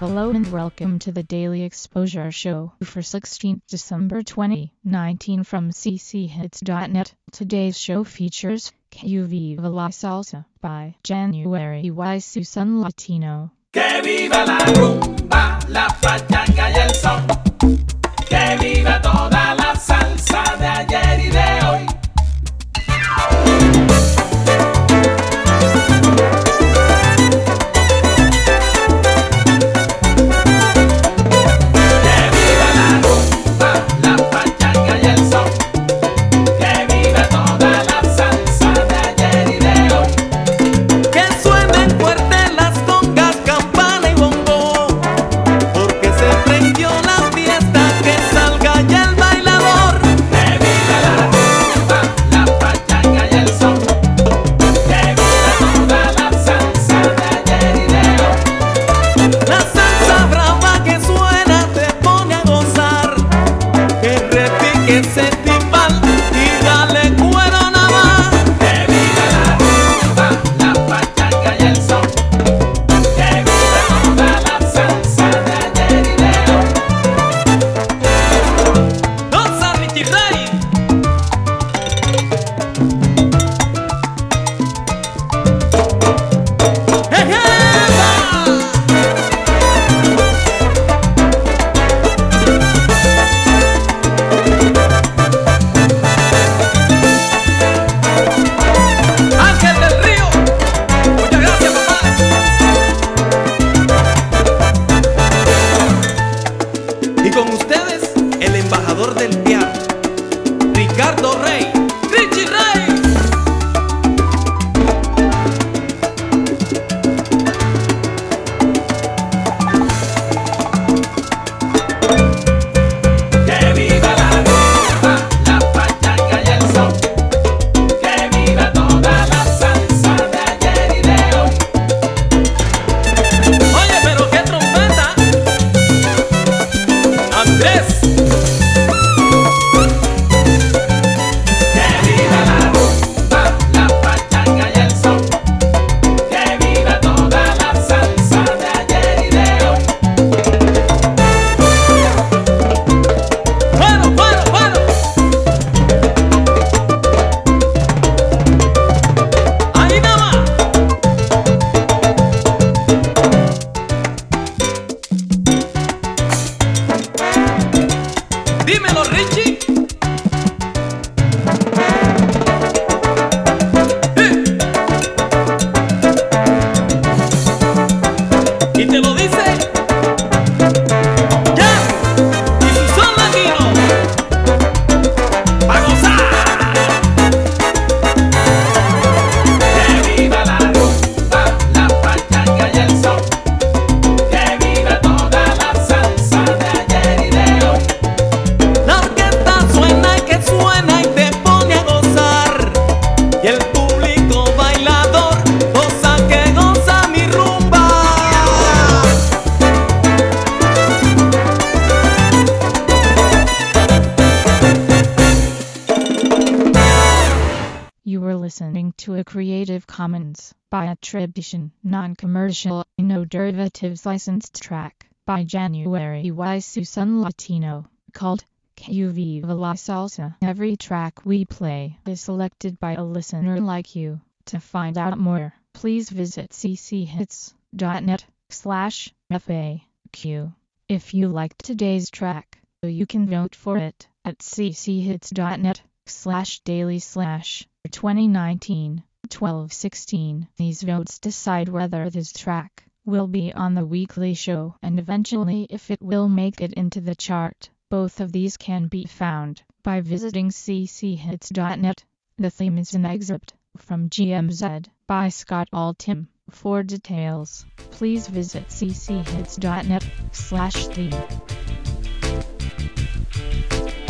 Hello and welcome to the Daily Exposure Show for 16th December 2019 from cchits.net. Today's show features Que Viva la Salsa by January y Susan Latino. Que viva la rumba, la pachanga y el son. Que viva toda la salsa de ayer y de hoy. Con ustedes, el embajador del piano, Ricardo Rey, Richie Rey. Que viva la rumba, la pachanga y el son. Que viva toda la salsa de ayer y de hoy. Oye, pero qué trompeta, Andrés. Dímelo, Richie. Y te lo dice ya y Susan Latino pa' gozar. Que viva la rumba, la pachanga y el son. Que viva toda la salsa de ayer y de hoy. La orquesta suena y te pone a gozar. Y el público bailador goza que goza mi rumba. You were listening to a Creative Commons by attribution, non-commercial, no derivatives licensed track by January y Susan Latino called Que Viva la Salsa. Every track we play is selected by a listener like you. To find out more, please visit cchits.net/FAQ. If you liked today's track, you can vote for it at cchits.net/daily/2019-1216. These votes decide whether this track will be on the weekly show and eventually if it will make it into the chart. Both of these can be found by visiting cchits.net. The theme is an excerpt from GMZ by Scott Altham. For details, please visit cchits.net/theme.